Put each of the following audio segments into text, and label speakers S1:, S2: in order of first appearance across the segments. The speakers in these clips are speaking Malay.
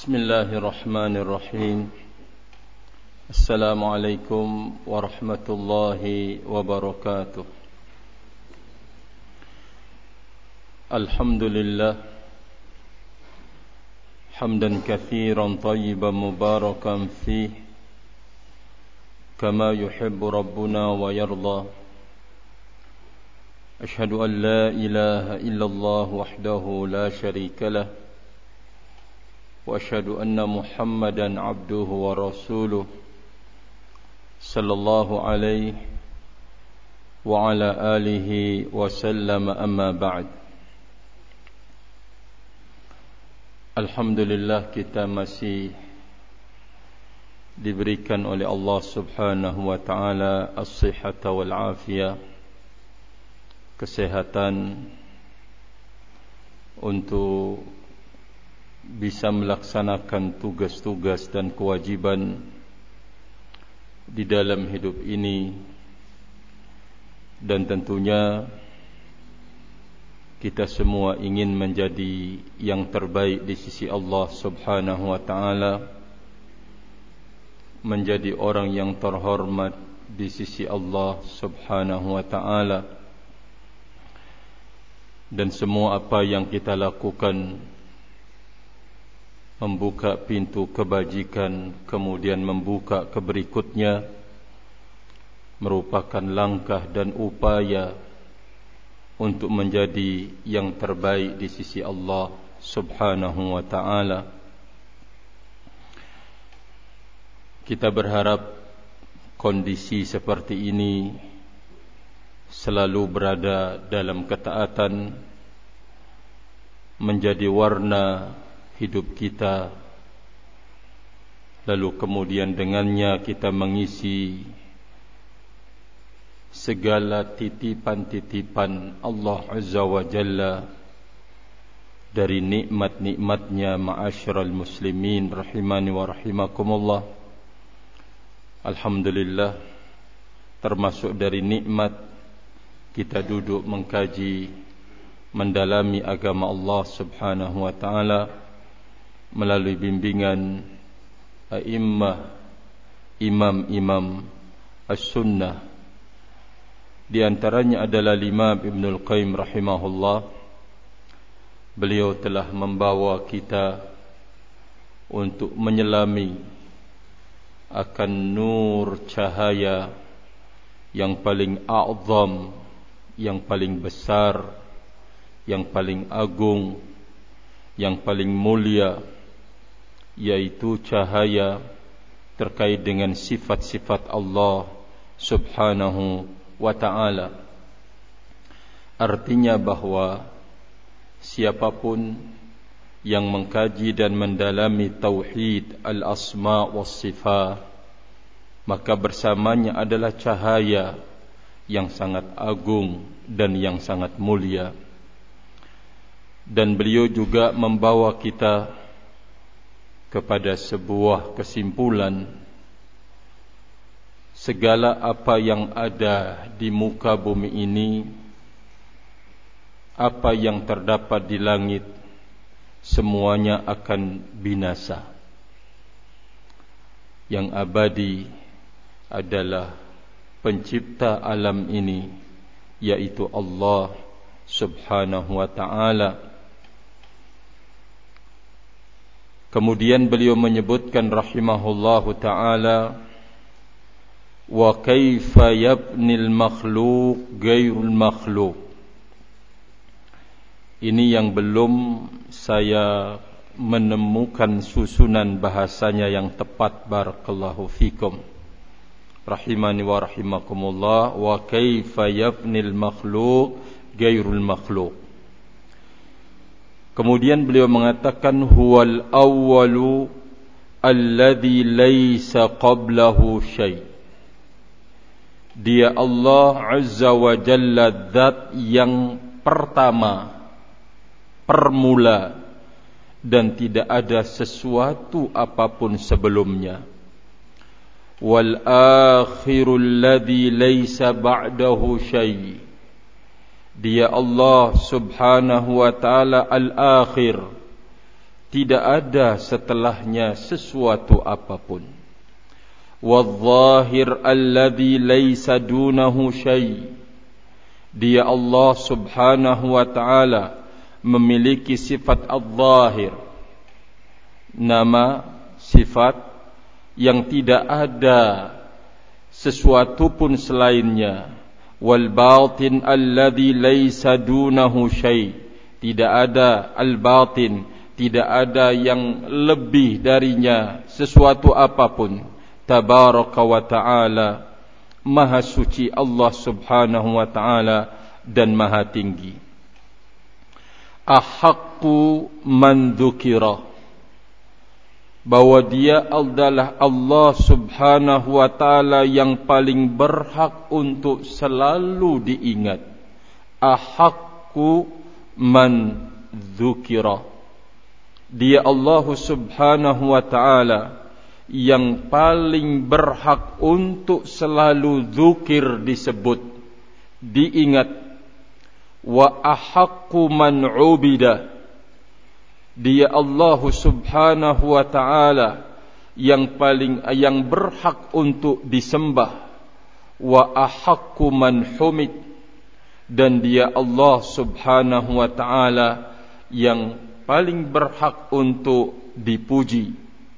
S1: Bismillahirrahmanirrahim. Assalamualaikum warahmatullahi wabarakatuh. Alhamdulillah hamdan katsiran tayyiban mubarakan fih kama yuhibbu rabbuna wa yarda. Ashhadu an la ilaha illallah wahdahu la syarika lah wa ashhadu anna Muhammadan abduhu wa rasuluh sallallahu alaihi wa ala alihi wa sallam, amma ba'd. Alhamdulillah, kita masih diberikan oleh Allah subhanahu wa ta'ala as-sihhata wal afiyah, kesehatan untuk bisa melaksanakan tugas-tugas dan kewajiban di dalam hidup ini, dan tentunya kita semua ingin menjadi yang terbaik di sisi Allah subhanahu wa ta'ala, menjadi orang yang terhormat di sisi Allah subhanahu wa ta'ala, dan semua apa yang kita lakukan membuka pintu kebajikan, kemudian membuka ke berikutnya, merupakan langkah dan upaya untuk menjadi yang terbaik di sisi Allah subhanahu wa ta'ala. Kita berharap kondisi seperti ini selalu berada dalam ketaatan, menjadi warna hidup kita, lalu kemudian dengannya kita mengisi segala titipan-titipan Allah Azza wa Jalla dari nikmat-nikmatnya. Ma'asyiral muslimin rahimani wa rahimakumullah, alhamdulillah, termasuk dari nikmat kita duduk mengkaji, mendalami agama Allah subhanahu wa ta'ala melalui bimbingan a'immah, imam-imam as-sunnah. Di antaranya adalah Imam Ibnul Qayyim rahimahullah. Beliau telah membawa kita untuk menyelami akan nur cahaya yang paling a'zam, yang paling besar, yang paling agung, yang paling mulia, yaitu cahaya terkait dengan sifat-sifat Allah subhanahu wa ta'ala. Artinya bahwa siapapun yang mengkaji dan mendalami tauhid al-asma' was sifat, maka bersamanya adalah cahaya yang sangat agung dan yang sangat mulia. Dan beliau juga membawa kita kepada sebuah kesimpulan, segala apa yang ada di muka bumi ini, apa yang terdapat di langit, semuanya akan binasa. Yang abadi adalah pencipta alam ini, yaitu Allah subhanahu wa ta'ala. Kemudian beliau menyebutkan rahimahullahu ta'ala, wa kaifa yabnil makhluq ghairul makhluq. Ini yang belum saya menemukan susunan bahasanya yang tepat. Barakallahu fikum rahimani wa rahimakumullah. Wa kaifa yabnil makhluq ghairul makhluq. Kemudian beliau mengatakan, huwal awwalu alladhi laysa qablahu syai'. Dia Allah Azza wa Jalla, zat yang pertama, permula, dan tidak ada sesuatu apapun sebelumnya. Wal akhirul ladzi laysa ba'dahu syai'. Dia Allah subhanahu wa ta'ala al-akhir, tidak ada setelahnya sesuatu apapun. Wadh-dhahir alladhi laysa dunahu syai'. Dia Allah Subhanahu wa ta'ala memiliki sifat al-zahir, nama sifat yang tidak ada sesuatu pun selainnya. Wal batin alladhi laysa dunahu syai'. Tidak ada al-batin, tidak ada yang lebih darinya sesuatu apapun. Tabaraka wa ta'ala, maha suci Allah Subhanahu wa ta'ala dan maha tinggi. Ahaqqu man dzukira, bahwa dia adalah Allah Subhanahu wa ta'ala yang paling berhak untuk selalu diingat. Ahaqqu man dzukira, dia Allah Subhanahu wa ta'ala yang paling berhak untuk selalu dzikir disebut, diingat. Wa ahaqqu man ubida, dia Allah Subhanahu wa ta'ala yang berhak untuk disembah. Wa ahaqqu man humid, dan dia Allah Subhanahu wa ta'ala yang paling berhak untuk dipuji.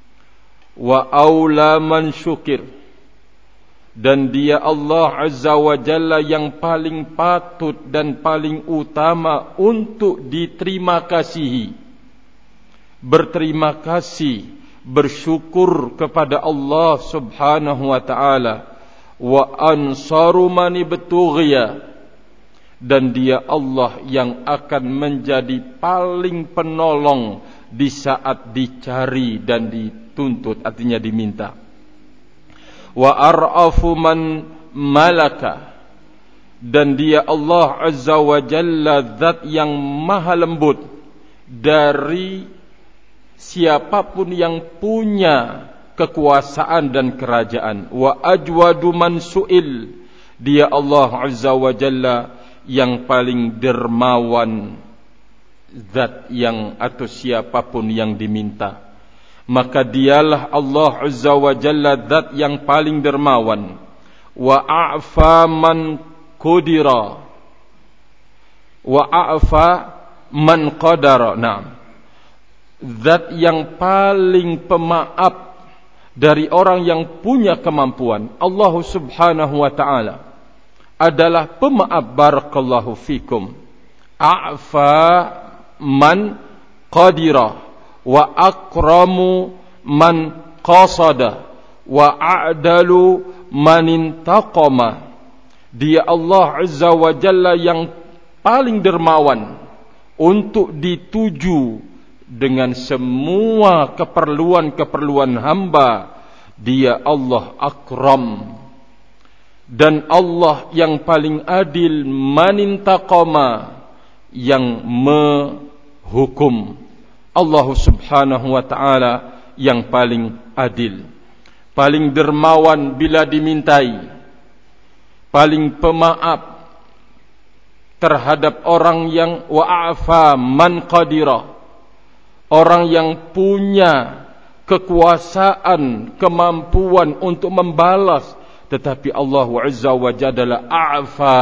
S1: Wa aula man syukir, dan dia Allah Azza wa Jalla yang paling patut dan paling utama untuk diterima kasihi. Berterima kasih, bersyukur kepada Allah Subhanahu wa ta'ala. Wa ansaru man ibtughiya, dan dia Allah yang akan menjadi paling penolong di saat dicari dan dituntut, artinya diminta. Wa ar'afu man malaka, dan dia Allah Azza wa Jalla zat yang maha lembut dari siapapun yang punya kekuasaan dan kerajaan. Wa ajwadu man su'il, dia Allah Azza wa Jalla yang paling dermawan zat yang atau siapapun yang diminta. Maka dialah Allah Azza wa Jalla zat yang paling dermawan. Wa a'fa man qudira, wa a'fa man qadara. Naam, zat yang paling pemaaf dari orang yang punya kemampuan. Allah Subhanahu wa ta'ala adalah pemaaf. Barakallahu fikum. A'fa man qadira, wa akramu man qasada, wa a'dalu man intaqama. Dia Allah Azza wa Jalla yang paling dermawan untuk dituju dengan semua keperluan-keperluan hamba. Dia Allah akram, dan Allah yang paling adil. Man intaqama, yang menghukum. Allah Subhanahu wa ta'ala yang paling adil, paling dermawan bila dimintai, paling pemaaf terhadap orang yang wa'afa man qadira, orang yang punya kekuasaan, kemampuan untuk membalas. Tetapi Allah Azza wa Jalla a'fa,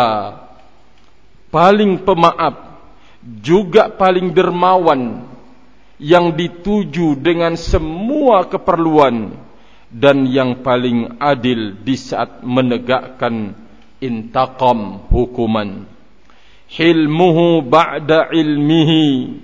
S1: paling pemaaf, juga paling dermawan, yang dituju dengan semua keperluan, dan yang paling adil di saat menegakkan intaqam, hukuman. Hilmuhu ba'da ilmihi,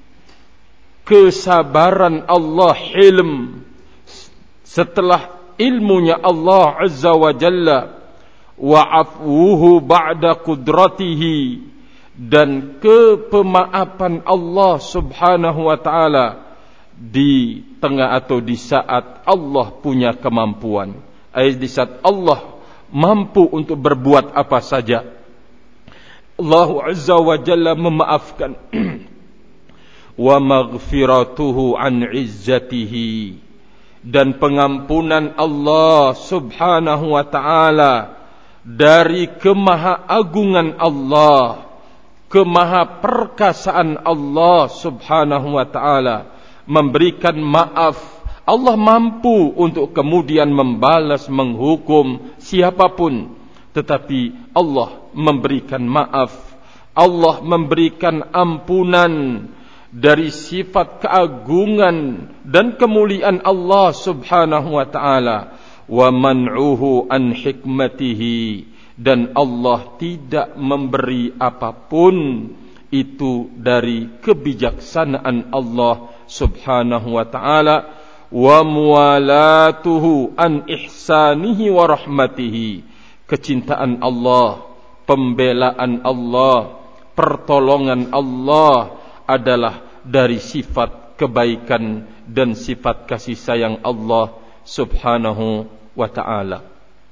S1: kesabaran Allah, hilm, setelah ilmunya Allah Azza wa Jalla. Wa afwuhu ba'da qudratihi, dan kepemaafan Allah Subhanahu wa ta'ala di tengah atau di saat Allah punya kemampuan, di saat Allah mampu untuk berbuat apa saja. Allah Azza wa Jalla memaafkan. Wa maghfiratuhu an izzatihi, dan pengampunan Allah Subhanahu wa ta'ala dari kemahaagungan Allah, kemahaperkasaan Allah Subhanahu wa ta'ala, memberikan maaf. Allah mampu untuk kemudian membalas, menghukum siapapun. Tetapi Allah memberikan maaf. Allah memberikan ampunan. Dari sifat keagungan dan kemuliaan Allah subhanahu wa ta'ala. Wa man'uhu an hikmatihi. Dan Allah tidak memberi apapun itu dari kebijaksanaan Allah subhanahu wa ta'ala. Wa muwalatuhu an ihsanihi wa rahmatihi. Kecintaan Allah, pembelaan Allah, pertolongan Allah adalah dari sifat kebaikan dan sifat kasih sayang Allah subhanahu wa ta'ala.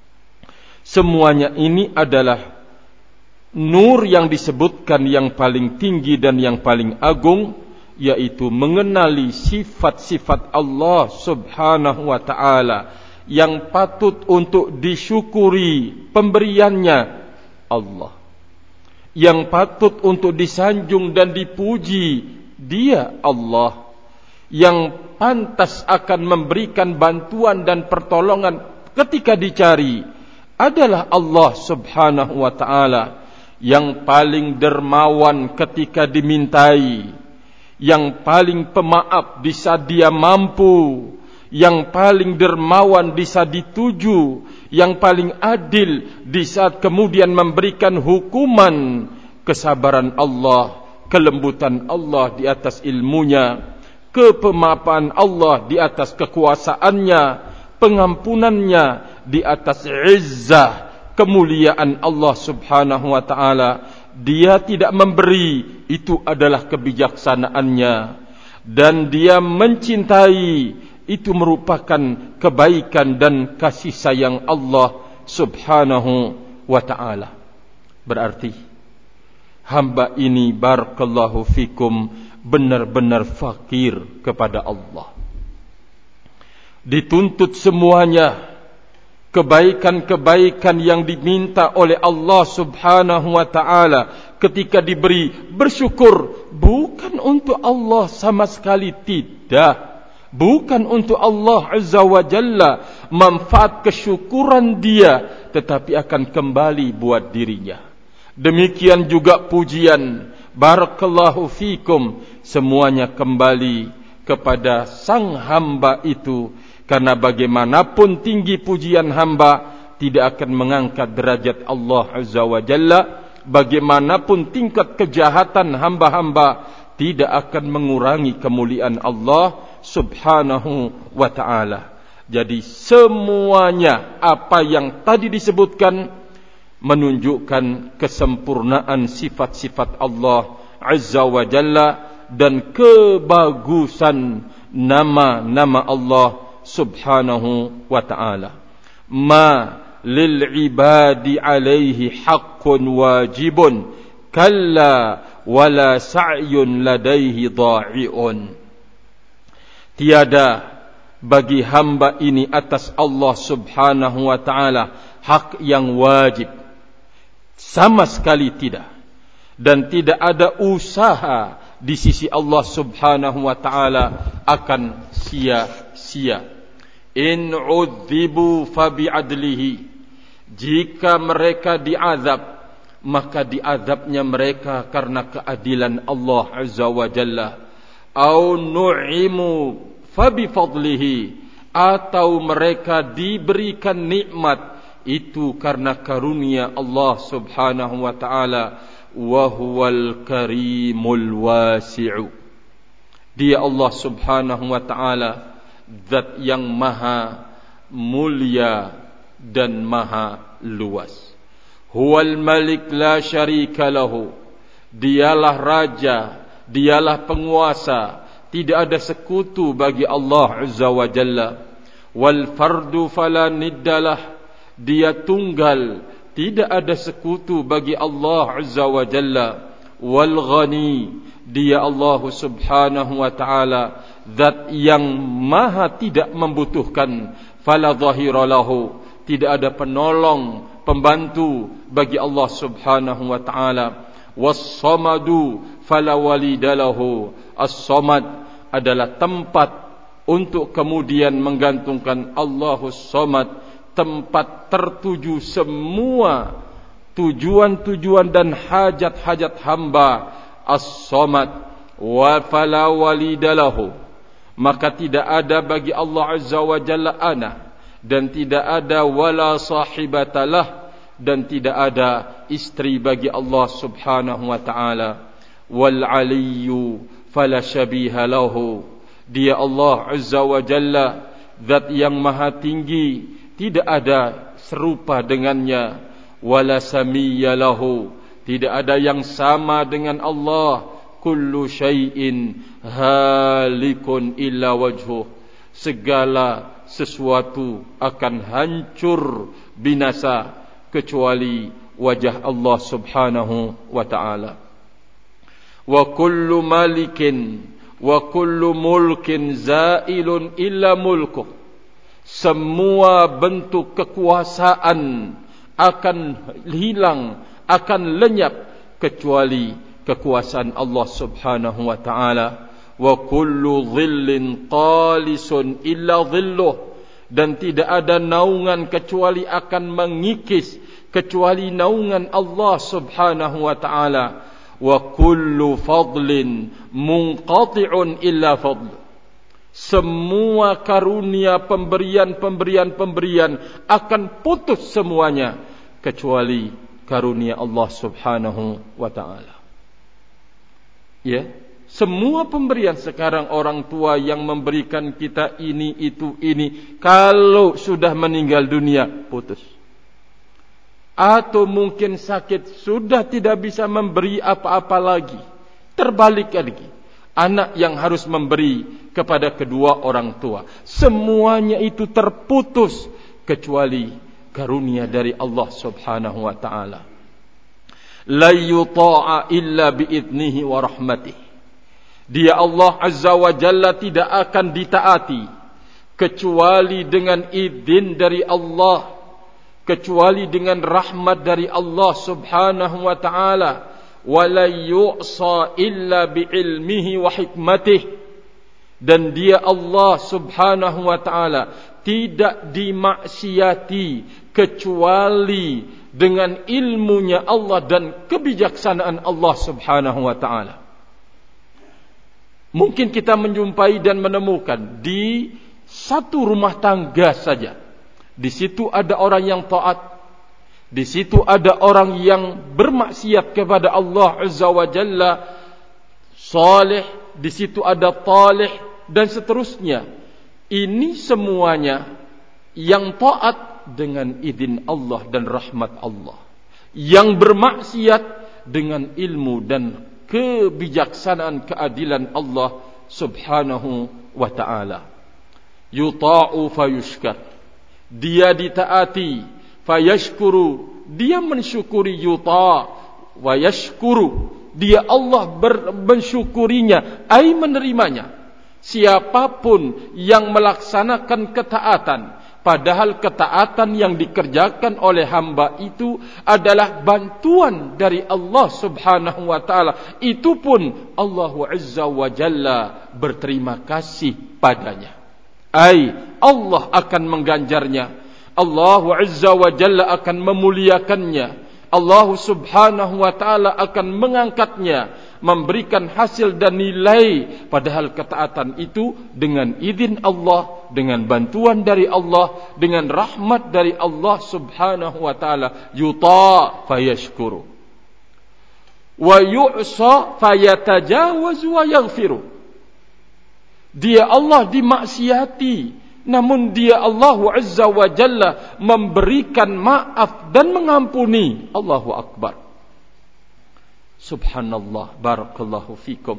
S1: Semuanya ini adalah nur yang disebutkan yang paling tinggi dan yang paling agung, yaitu mengenali sifat-sifat Allah subhanahu wa ta'ala yang patut untuk disyukuri pemberiannya Allah, yang patut untuk disanjung dan dipuji Dia Allah, yang pantas akan memberikan bantuan dan pertolongan ketika dicari adalah Allah subhanahu wa ta'ala, yang paling dermawan ketika dimintai, yang paling pemaaf di saat dia mampu, yang paling dermawan di saat dituju, yang paling adil di saat kemudian memberikan hukuman. Kesabaran Allah, kelembutan Allah di atas ilmunya, kepemaafan Allah di atas kekuasaannya, pengampunannya di atas izzah, kemuliaan Allah subhanahu wa ta'ala. Dia tidak memberi, itu adalah kebijaksanaannya. Dan dia mencintai, itu merupakan kebaikan dan kasih sayang Allah subhanahu wa ta'ala. Berarti hamba ini barakallahu fikum benar-benar fakir kepada Allah. Dituntut semuanya kebaikan-kebaikan yang diminta oleh Allah subhanahu wa ta'ala. Ketika diberi, bersyukur. Bukan untuk Allah sama sekali, tidak. Bukan untuk Allah azza wa jalla. Manfaat kesyukuran dia, tetapi akan kembali buat dirinya. Demikian juga pujian, barakallahu fikum, semuanya kembali kepada sang hamba itu. Karena bagaimanapun tinggi pujian hamba, tidak akan mengangkat derajat Allah azza wa jalla. Bagaimanapun tingkat kejahatan hamba-hamba, tidak akan mengurangi kemuliaan Allah subhanahu wa ta'ala. Jadi semuanya apa yang tadi disebutkan menunjukkan kesempurnaan sifat-sifat Allah azza wa jalla dan kebagusan nama-nama Allah subhanahu wa ta'ala. Ma lil ibadi alaihi haqqun wajibun kalla wala sa'yun ladaihi dha'i'un. Tiada bagi hamba ini atas Allah subhanahu wa ta'ala hak yang wajib, sama sekali tidak. Dan tidak ada usaha di sisi Allah subhanahu wa ta'ala akan sia-sia. In udzibu fabi'adlihi. Jika mereka diazab, maka diazabnya mereka karena keadilan Allah azza wa jalla. Au nu'imu fabifadlihi. Atau mereka diberikan nikmat, itu karena karunia Allah subhanahu wa ta'ala. Wa huwal karimul wasi'u. Dia Allah subhanahu wa ta'ala zat yang maha mulia dan maha luas. Huwal malik la syarika lahu. Dialah raja, dialah penguasa, tidak ada sekutu bagi Allah azza wa jalla. Wal fardu fala niddalah. Dia tunggal, tidak ada sekutu bagi Allah azza wa jalla. Wal ghani, dia Allah subhanahu wa ta'ala zat yang maha tidak membutuhkan. Fala dhahira lahu, tidak ada penolong, pembantu bagi Allah subhanahu wa ta'ala. Was-samadu fala walidalahu. As-samad adalah tempat untuk kemudian menggantungkan Allahus Samad, tempat tertuju semua tujuan-tujuan dan hajat-hajat hamba As-Samad. Wa fala walidalahu, maka tidak ada bagi Allah Azza wa Jalla anak, dan tidak ada wala sahibatalah, dan tidak ada istri bagi Allah Subhanahu wa ta'ala. Wal aliyyu fala syabiha lahu, dia Allah Azza wa Jalla, zat yang maha tinggi, tidak ada serupa dengannya. Wala samiyya lahu, tidak ada yang sama dengan Allah. Kullu syai'in halikun illa wajhuh, segala sesuatu akan hancur binasa kecuali wajah Allah Subhanahu wa ta'ala. Wa kullu malikin wa kullu mulkin zailun illa mulkuh, semua bentuk kekuasaan akan hilang, akan lenyap kecuali kekuasaan Allah Subhanahu wa ta'ala. Wa kullu dhillin qalisun illa dhilluh, dan tidak ada naungan kecuali akan mengikis kecuali naungan Allah Subhanahu wa ta'ala. Wa kullu fadlin munqati'un illa fadl, semua karunia pemberian akan putus semuanya kecuali karunia Allah Subhanahu wa ta'ala. Ya, semua pemberian sekarang orang tua yang memberikan kita ini, itu, ini, kalau sudah meninggal dunia putus. Atau mungkin sakit, sudah tidak bisa memberi apa-apa lagi. Terbalik lagi, anak yang harus memberi kepada kedua orang tua, semuanya itu terputus kecuali karunia dari Allah Subhanahu wa ta'ala. La yuta'a illa bi'idnihi wa rahmatih, dia Allah Azza wa Jalla tidak akan ditaati kecuali dengan izin dari Allah, kecuali dengan rahmat dari Allah Subhanahu wa ta'ala. Wa la yu'sa illa bi'ilmihi wa hikmatih, dan dia Allah Subhanahu wa ta'ala tidak dimaksiati kecuali dengan ilmunya Allah dan kebijaksanaan Allah Subhanahu wa ta'ala. Mungkin kita menjumpai dan menemukan di satu rumah tangga saja, di situ ada orang yang taat, di situ ada orang yang bermaksiat kepada Allah Azza wa Jalla, salih, di situ ada talih, dan seterusnya. Ini semuanya yang taat dengan izin Allah dan rahmat Allah, yang bermaksiat dengan ilmu dan kebijaksanaan keadilan Allah Subhanahu wa ta'ala. Yuta'u fayushkar, dia ditaati, fayashkuru, dia mensyukuri. Yuta' wa yashkuru, dia Allah mensyukurinya, ai menerimanya. Siapapun yang melaksanakan ketaatan, padahal ketaatan yang dikerjakan oleh hamba itu adalah bantuan dari Allah Subhanahu wa ta'ala, itu pun Allah Azza wa Jalla berterima kasih padanya. Ai Allah akan mengganjarnya, Allah Azza wa Jalla akan memuliakannya, Allah Subhanahu wa ta'ala akan mengangkatnya, memberikan hasil dan nilai, padahal ketaatan itu dengan izin Allah, dengan bantuan dari Allah, dengan rahmat dari Allah Subhanahu wa ta'ala. Yuta' fayashkuru wa yu'sa fayatajawazu wa yaghfiru, dia Allah dimaksiati, namun dia Allah Azza wa Jalla memberikan maaf dan mengampuni. Allahu Akbar. Subhanallah, barakallahu fikum.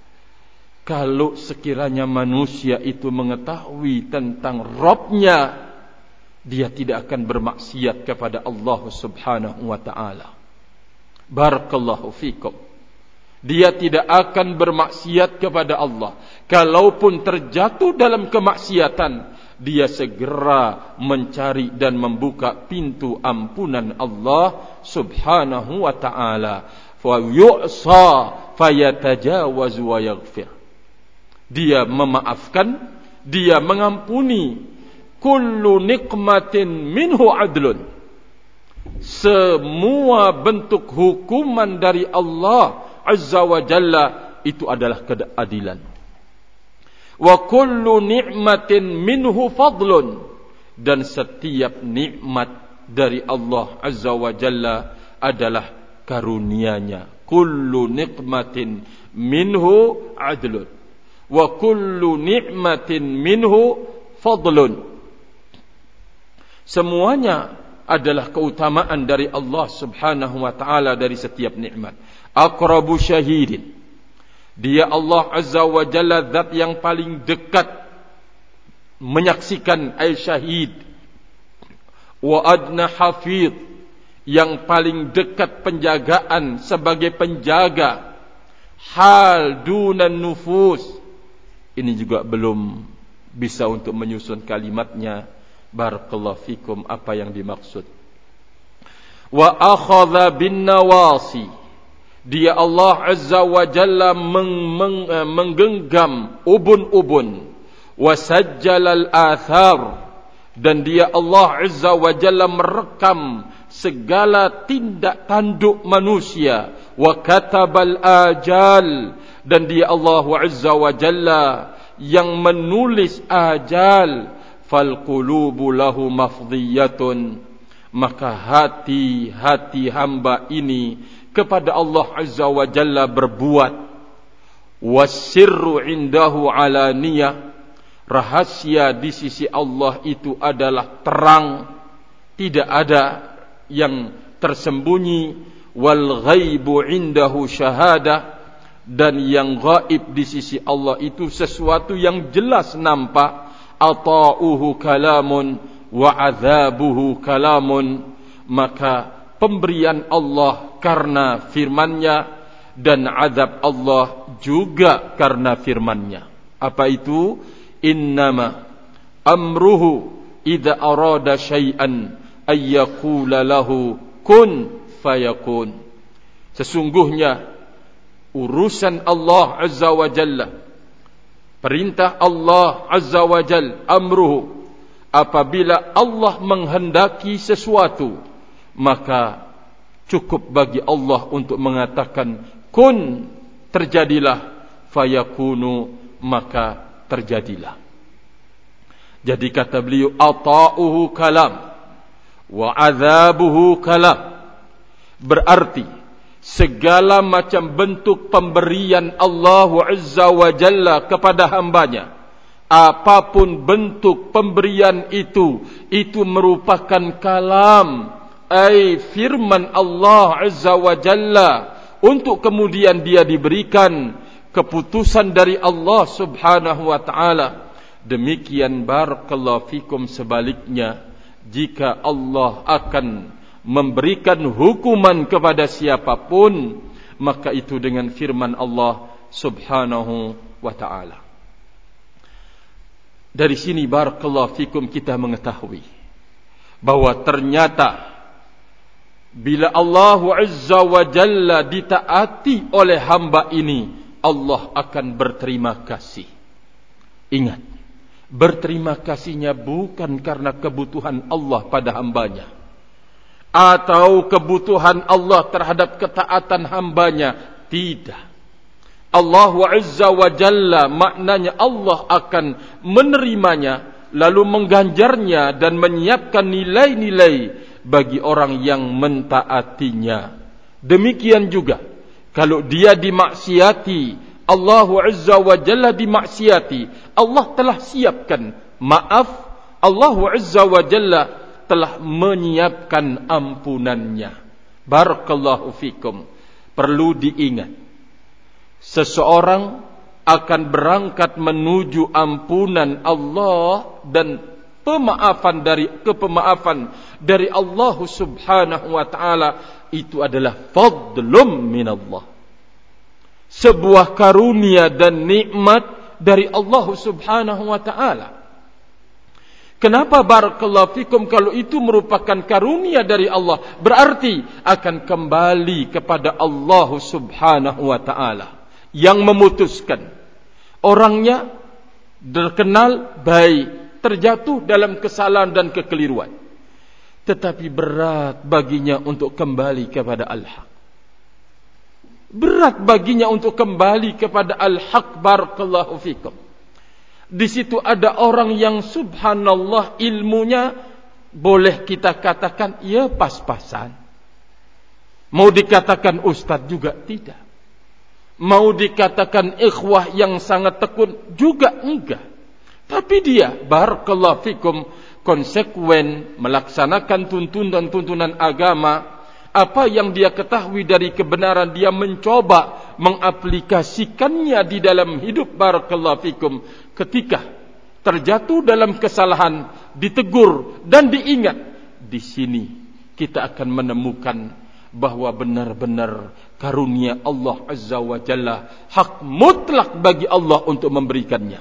S1: Kalau sekiranya manusia itu mengetahui tentang Rabbnya, dia tidak akan bermaksiat kepada Allah Subhanahu wa ta'ala. Barakallahu fikum. Dia tidak akan bermaksiat kepada Allah. Kalaupun terjatuh dalam kemaksiatan, dia segera mencari dan membuka pintu ampunan Allah Subhanahu wa ta'ala. Fa yu'sa fayatajawazu wa yaghfir. Dia memaafkan, dia mengampuni. Kullu nikmatin minhu adlun. Semua bentuk hukuman dari Allah Azza wa Jalla itu adalah keadilan. Wa kullu ni'matin minhu fadlun. Dan setiap nikmat dari Allah Azza wa Jalla adalah karunia-Nya. Kullu nikmatin minhu adlun. Wa kullu ni'matin minhu fadlun. Semuanya adalah keutamaan dari Allah Subhanahu wa taala dari setiap nikmat. Aqrabu syahidin. Dia Allah Azza wa Jalla zat yang paling dekat menyaksikan ay syahid. Wa adna hafidh, yang paling dekat penjagaan sebagai penjaga. Hal dunan nufus. Ini juga belum bisa untuk menyusun kalimatnya. Barakallahu fikum, apa yang dimaksud. Wa akhadha bin nawasi. Dia Allah Azza wa Jalla menggenggam ubun-ubun. Wa sajjalal athar. Dan dia Allah Azza wa Jalla merekam segala tindak tanduk manusia. Wa katabal ajal. Dan dia Allah Azza wa Jalla yang menulis ajal. Fal qulubu lahu mafdhiyatun. Maka hati-hati hamba ini kepada Allah Azza wa Jalla berbuat. Wasirru indahu alaniyah. Rahasia di sisi Allah itu adalah terang, tidak ada yang tersembunyi. Wal ghaibu indahu syahadah. Dan yang gaib di sisi Allah itu sesuatu yang jelas nampak. Ata'uhu kalamun wa azabuhu kalamun. Maka pemberian Allah karena firman-Nya dan azab Allah juga karena firman-Nya. Apa itu? Innama amruhu idza arada syai'an ay yaqula lahu kun fayakun. Sesungguhnya urusan Allah Azza wa Jalla, perintah Allah Azza wa Jal, amruhu, apabila Allah menghendaki sesuatu, maka cukup bagi Allah untuk mengatakan kun, terjadilah, fayakunu, maka terjadilah. Jadi kata beliau, ata'uhu kalam wa azabuhu kalam. Berarti segala macam bentuk pemberian Allah Azza wa Jalla kepada hambanya, apapun bentuk pemberian itu merupakan kalam, ay firman Allah Azza wa Jalla, untuk kemudian dia diberikan keputusan dari Allah Subhanahu wa ta'ala. Demikian barakallahu fikum sebaliknya, jika Allah akan memberikan hukuman kepada siapapun, maka itu dengan firman Allah Subhanahu wa ta'ala. Dari sini barakallahu fikum kita mengetahui bahwa ternyata bila Allah Azza wa Jalla ditaati oleh hamba ini, Allah akan berterima kasih. Ingat, berterima kasihnya bukan karena kebutuhan Allah pada hambanya, atau kebutuhan Allah terhadap ketaatan hambanya. Tidak. Allah Azza wa Jalla, maknanya Allah akan menerimanya, lalu mengganjarnya dan menyiapkan nilai-nilai bagi orang yang mentaatinya. Demikian juga kalau dia dimaksiati, Allah Azza wa Jalla dimaksiati, Allah telah siapkan maaf. Allah Azza wa Jalla telah menyiapkan ampunannya. Barakallahu fikum. Perlu diingat, seseorang akan berangkat menuju ampunan Allah dan pemaafan dari Allah Subhanahu wa ta'ala. Itu adalah fadlum minallah, sebuah karunia dan nikmat dari Allah Subhanahu wa ta'ala. Kenapa barakallahu fikum? Kalau itu merupakan karunia dari Allah, berarti akan kembali kepada Allah Subhanahu wa ta'ala yang memutuskan Orangnya terkenal baik, terjatuh dalam kesalahan dan kekeliruan, tetapi berat baginya untuk kembali kepada al-haq. Berat baginya untuk kembali kepada al-haq. Barakallahu fikum. Di situ ada orang yang subhanallah ilmunya boleh kita katakan ya pas-pasan. Mau dikatakan ustaz juga tidak. Mau dikatakan ikhwah yang sangat tekun juga enggak. Tapi dia barakallahu fikum konsekuen melaksanakan tuntunan agama. Apa yang dia ketahui dari kebenaran, dia mencoba mengaplikasikannya di dalam hidup. Barakallahu fikum. Ketika terjatuh dalam kesalahan, ditegur dan diingat, di sini kita akan menemukan bahwa benar-benar karunia Allah Azza wa Jalla, hak mutlak bagi Allah untuk memberikannya.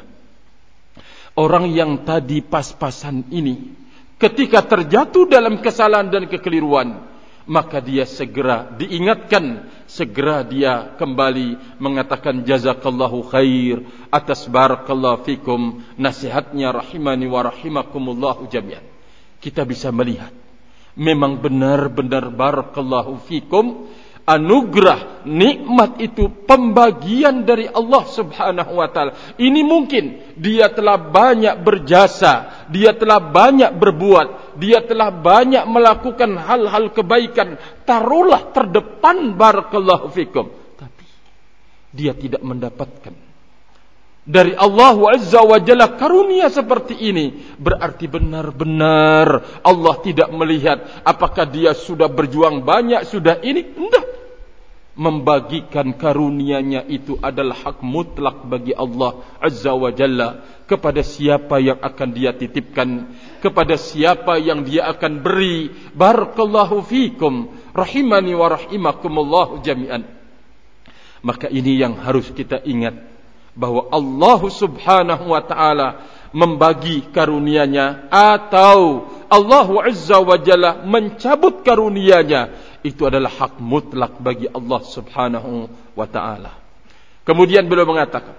S1: Orang yang tadi pas-pasan ini, ketika terjatuh dalam kesalahan dan kekeliruan, maka dia segera diingatkan, segera dia kembali mengatakan jazakallahu khair atas barakallahu fikum nasihatnya, rahimani wa rahimakumullahu jami'an. Kita bisa melihat memang benar-benar barakallahu fikum anugerah, nikmat itu pembagian dari Allah Subhanahu wa taala. Ini mungkin dia telah banyak berjasa, dia telah banyak berbuat, dia telah banyak melakukan hal-hal kebaikan, taruhlah terdepan barakallahu fikum, tapi dia tidak mendapatkan dari Allah Azza wa Jalla karunia seperti ini. Berarti benar-benar Allah tidak melihat apakah dia sudah berjuang banyak, sudah ini, enggak. Membagikan karunia-Nya itu adalah hak mutlak bagi Allah Azza wa Jalla kepada siapa yang akan dia titipkan, kepada siapa yang dia akan beri. Barakallahu fikum, rahimani wa rahimakumullahu jami'an. Maka ini yang harus kita ingat, bahwa Allah Subhanahu wa taala membagi karunia-Nya atau Allah Azza wa Jalla mencabut karunia-Nya, itu adalah hak mutlak bagi Allah Subhanahu wa taala. Kemudian beliau mengatakan,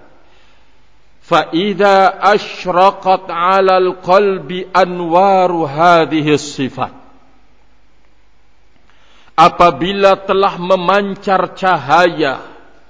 S1: fa idza asyraqat 'alal qalbi anwaru hadhihi sifat, apabila telah memancar cahaya,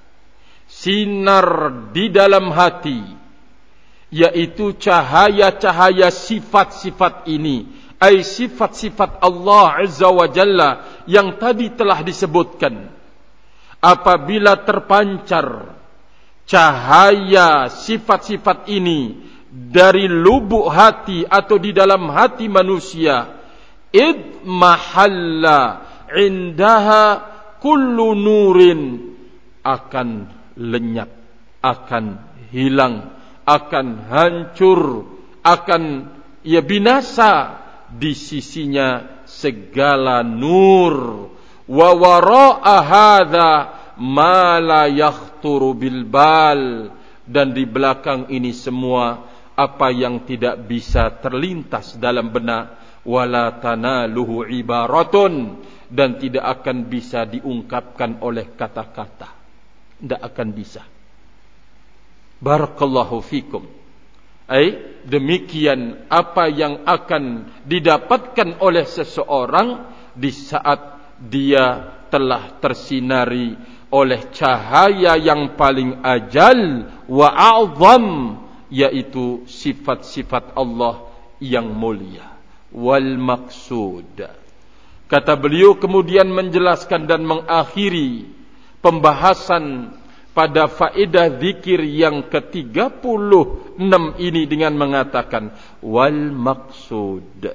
S1: sinar di dalam hati, yaitu cahaya-cahaya sifat-sifat ini, ai sifat-sifat Allah Azza wa Jalla yang tadi telah disebutkan. Apabila terpancar cahaya sifat-sifat ini dari lubuk hati atau di dalam hati manusia, id mahalla indaha kullu nurin, akan lenyap, akan hilang, akan hancur, akan binasa di sisinya segala nur. Wa wara'a hadza ma la yakhturu bil bal, dan di belakang ini semua apa yang tidak bisa terlintas dalam benak. Wala tanaluhu ibaratun, dan tidak akan bisa diungkapkan oleh kata-kata, tidak akan bisa. Barakallahu fikum. Demikian apa yang akan didapatkan oleh seseorang di saat dia telah tersinari oleh cahaya yang paling ajal wa a'zam, yaitu sifat-sifat Allah yang mulia. Wal maksud, kata beliau kemudian menjelaskan dan mengakhiri pembahasan pada faedah zikir yang ke-36 ini dengan mengatakan wal maksud.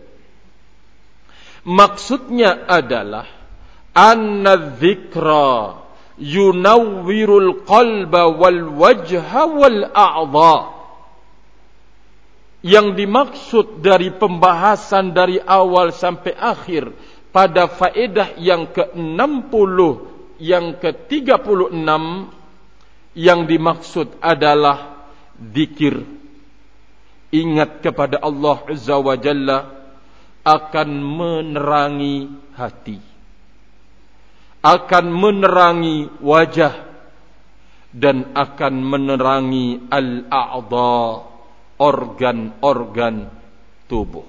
S1: Maksudnya adalah anna dzikra yunawwirul qalba wal wajha wal a'dha. Yang dimaksud dari pembahasan dari awal sampai akhir pada faedah yang ke-60, yang ke-36, yang dimaksud adalah zikir, ingat kepada Allah Azza wa Jalla, akan menerangi hati, akan menerangi wajah, dan akan menerangi al-a'dha, organ-organ tubuh.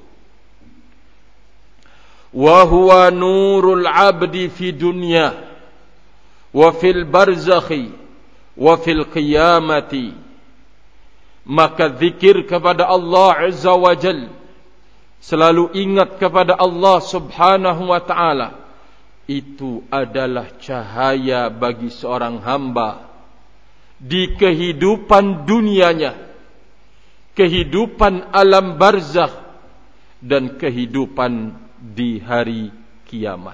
S1: Wa huwa nurul 'abdi fi dunya wa fil barzakhi wa fil qiyamati. Maka zikir kepada Allah Azza wa Jalla, selalu ingat kepada Allah Subhanahu wa ta'ala, itu adalah cahaya bagi seorang hamba di kehidupan dunianya, kehidupan alam barzakh, dan kehidupan di hari kiamat.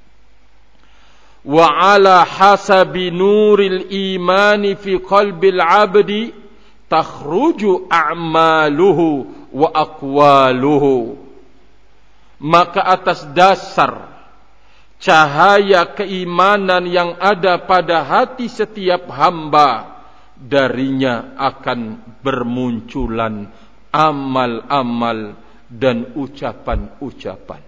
S1: Wa ala hasabi nuril imani fi qalbil 'abdi takhruju a'maluhu wa aqwaluhu. Maka atas dasar cahaya keimanan yang ada pada hati setiap hamba, darinya akan bermunculan amal-amal dan ucapan-ucapan.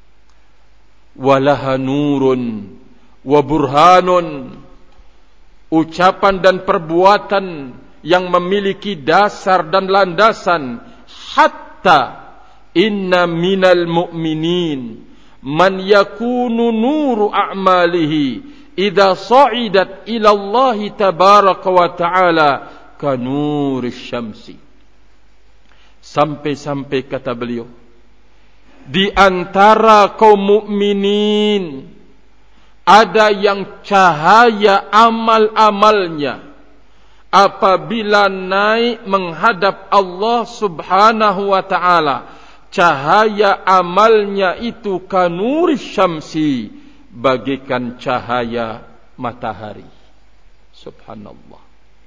S1: Walaha nurun wa burhanun, ucapan dan perbuatan yang memiliki dasar dan landasan. Hatta inna minal mu'minin man yakunu nuru a'malihi idza sa'idat ila Allah tabaraka wa ta'ala ka nuris syamsi. Sampai-sampai kata beliau, di antara kaum mukminin ada yang cahaya amal-amalnya apabila naik menghadap Allah Subhanahu wa ta'ala, cahaya amalnya itu kanuris syamsi, bagaikan cahaya matahari. Subhanallah.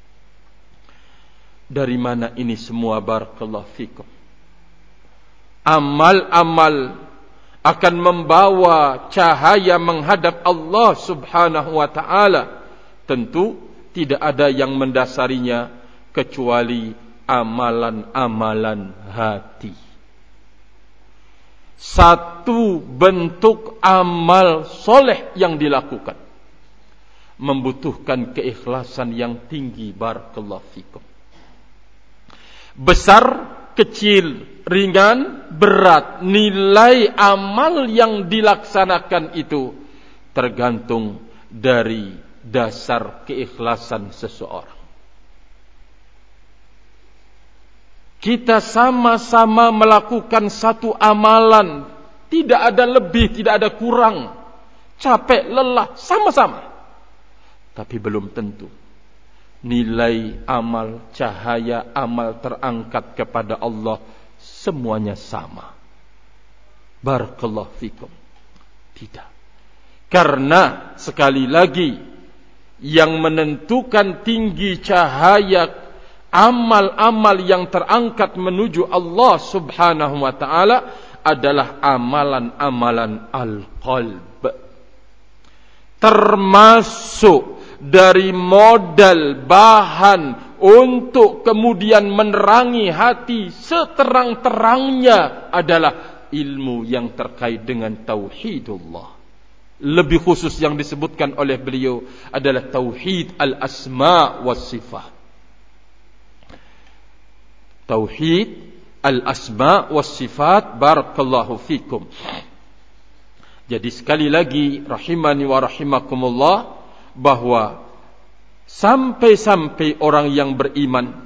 S1: Dari mana ini semua? Barakallahu fikum. Amal-amal akan membawa cahaya menghadap Allah Subhanahu wa ta'ala. Tentu tidak ada yang mendasarinya kecuali amalan-amalan hati. Satu bentuk amal soleh yang dilakukan membutuhkan keikhlasan yang tinggi. Barakallahu fikum. Besar, kecil, ringan, berat, nilai amal yang dilaksanakan itu tergantung dari dasar keikhlasan seseorang. Kita sama-sama melakukan satu amalan, tidak ada lebih, tidak ada kurang, capek, lelah, sama-sama. Tapi belum tentu nilai amal, cahaya amal terangkat kepada Allah semuanya sama. Barakallahu fikum. Tidak. Karena sekali lagi, yang menentukan tinggi cahaya amal-amal yang terangkat menuju Allah Subhanahu wa ta'ala adalah amalan-amalan al-qalb. Termasuk dari modal bahan untuk kemudian menerangi hati seterang-terangnya adalah ilmu yang terkait dengan tauhidullah. Lebih khusus yang disebutkan oleh beliau adalah tauhid al-asma' was sifat. Tauhid al-asma' was sifat. Barakallahu fikum. Jadi sekali lagi, rahimani wa rahimakumullah, bahwa sampai-sampai orang yang beriman,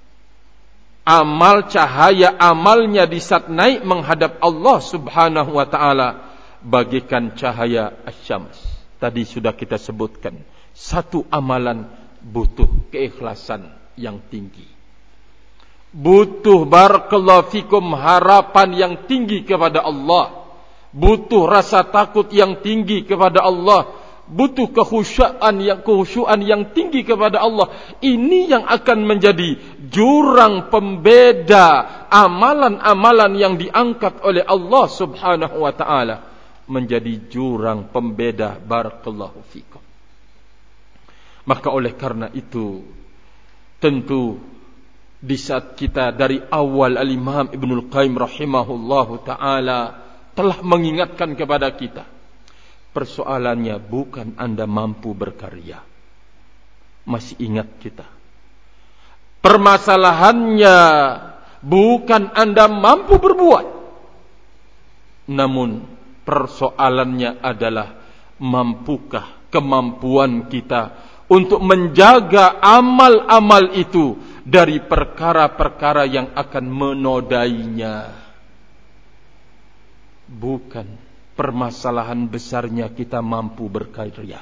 S1: amal cahaya amalnya di saat naik menghadap Allah Subhanahu wa ta'ala bagaikan cahaya asyams. Tadi sudah kita sebutkan, satu amalan butuh keikhlasan yang tinggi, butuh barakallahu fikum harapan yang tinggi kepada Allah, butuh rasa takut yang tinggi kepada Allah, butuh kekhusyuan yang tinggi kepada Allah. Ini yang akan menjadi jurang pembeda amalan-amalan yang diangkat oleh Allah Subhanahu wa ta'ala, menjadi jurang pembeda. Barakallahu fikum. Maka oleh karena itu, tentu di saat kita dari awal Al-Imam Ibnul Qayyim rahimahullahu ta'ala telah mengingatkan kepada kita, persoalannya bukan Anda mampu berkarya, Masih ingat kita. Permasalahannya bukan Anda mampu berbuat, namun persoalannya adalah mampukah kemampuan kita untuk menjaga amal-amal itu dari perkara-perkara yang akan menodainya. Bukan permasalahan besarnya kita mampu berkarya,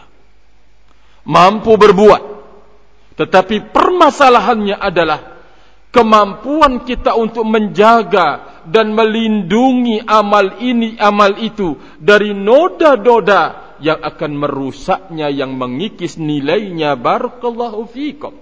S1: mampu berbuat, tetapi permasalahannya adalah kemampuan kita untuk menjaga dan melindungi amal ini, amal itu dari noda-noda yang akan merusaknya, yang mengikis nilainya. Barakallahu fikum.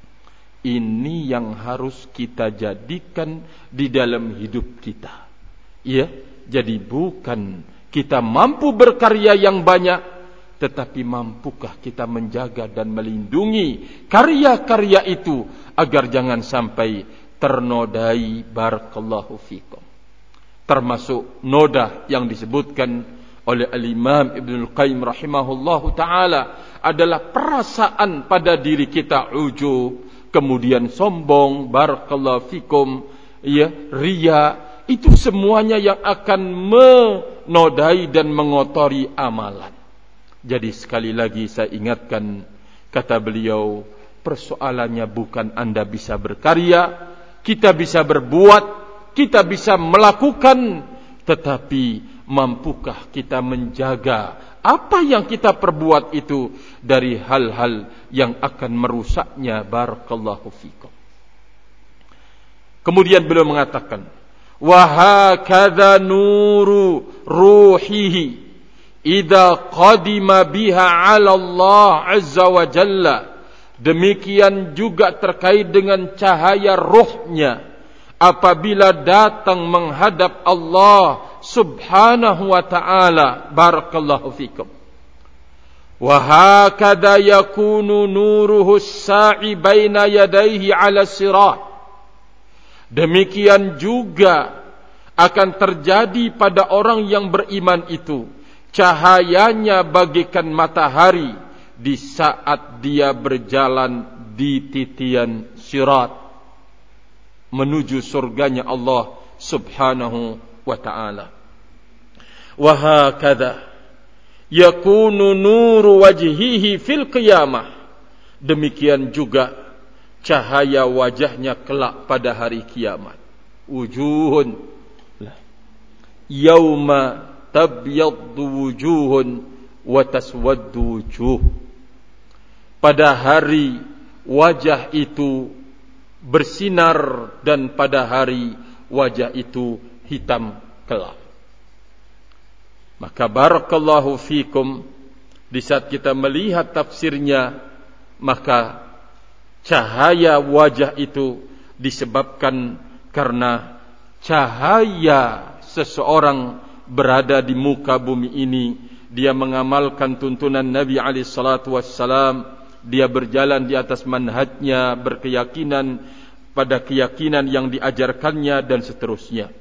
S1: Ini yang harus kita jadikan di dalam hidup kita. Ya, jadi bukan kita mampu berkarya yang banyak, tetapi mampukah kita menjaga dan melindungi karya-karya itu agar jangan sampai ternodai. Barakallahu fikum. Termasuk noda yang disebutkan oleh Al-Imam Ibnul Qayyim rahimahullahu ta'ala adalah perasaan pada diri kita, ujub, kemudian sombong, barakallahu fikum, ya, riya. Itu semuanya yang akan menodai dan mengotori amalan. Jadi sekali lagi saya ingatkan, kata beliau, persoalannya bukan Anda bisa berkarya, kita bisa berbuat, kita bisa melakukan, tetapi mampukah kita menjaga apa yang kita perbuat itu dari hal-hal yang akan merusaknya. Barakallahu fikum. Kemudian beliau mengatakan, wa hakadha nuru ruhihi idza qadima biha 'ala Allah azza wa jalla. Demikian juga terkait dengan cahaya ruhnya apabila datang menghadap Allah subhanahu wa ta'ala. Barakallahu fikum. Wa hakadha yakunu nuruhu as-sa'i baina yadayhi 'ala sirat. Demikian juga akan terjadi pada orang yang beriman itu, cahayanya bagaikan matahari di saat dia berjalan di titian sirat menuju surganya Allah subhanahu wa ta'ala. Wa hakadha yakunu nuru wajhihi fil qiyamah. Demikian juga cahaya wajahnya kelak pada hari kiamat. Wujuhun yauma tabyaddu wujuhun wa taswaddu wujuh. Pada hari wajah itu bersinar dan pada hari wajah itu hitam kelap. Maka barakallahu fikum, di saat kita melihat tafsirnya, maka cahaya wajah itu disebabkan karena cahaya seseorang berada di muka bumi ini, dia mengamalkan tuntunan Nabi SAW, dia berjalan di atas manhajnya, berkeyakinan pada keyakinan yang diajarkannya dan seterusnya.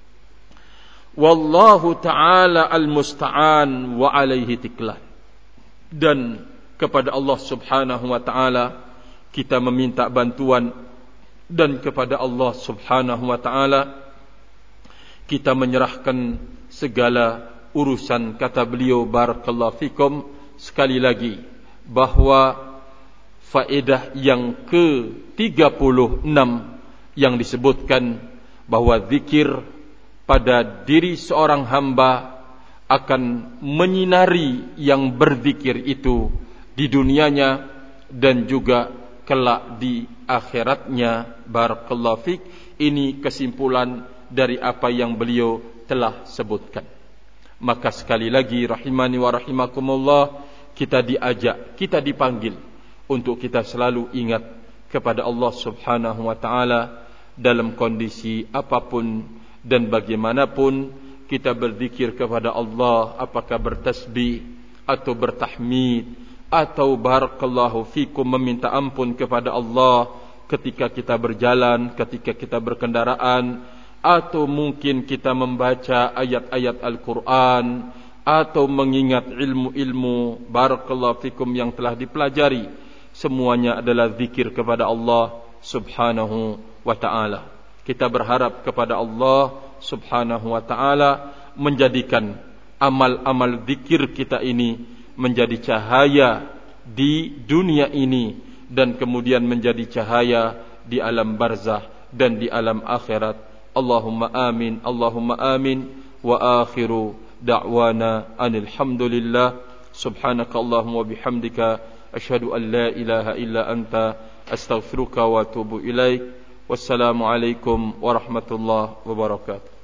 S1: Wallahu ta'ala al-musta'an wa alaihi tiklan. Dan kepada Allah subhanahu wa ta'ala kita meminta bantuan, dan kepada Allah subhanahu wa ta'ala kita menyerahkan segala urusan. Kata beliau barakallahu fikum, sekali lagi, bahwa faedah yang ke-36 yang disebutkan bahwa zikir pada diri seorang hamba akan menyinari yang berzikir itu di dunianya dan juga kelak di akhiratnya. Barakallahu fik. Ini kesimpulan dari apa yang beliau telah sebutkan. Maka sekali lagi, rahimani wa rahimakumullah, kita diajak, kita dipanggil untuk kita selalu ingat kepada Allah subhanahu wa ta'ala dalam kondisi apapun dan bagaimanapun. Kita berzikir kepada Allah, apakah bertasbih atau bertahmid atau barakallahu fikum meminta ampun kepada Allah ketika kita berjalan, ketika kita berkendaraan, atau mungkin kita membaca ayat-ayat Al-Quran, atau mengingat ilmu-ilmu barakallahu fikum yang telah dipelajari. semuanya adalah zikir kepada Allah Subhanahu wa ta'ala. Kita berharap kepada Allah Subhanahu wa ta'ala menjadikan amal-amal zikir kita ini menjadi cahaya di dunia ini dan kemudian menjadi cahaya di alam barzah dan di alam akhirat. Allahumma amin, Allahumma amin. Wa akhiru da'wana anil hamdulillah. Subhanaka Allahumma bihamdika asyhadu an la ilaha illa anta astaghfiruka wa atubu ilaik. Wassalamu alaikum warahmatullahi wabarakatuh.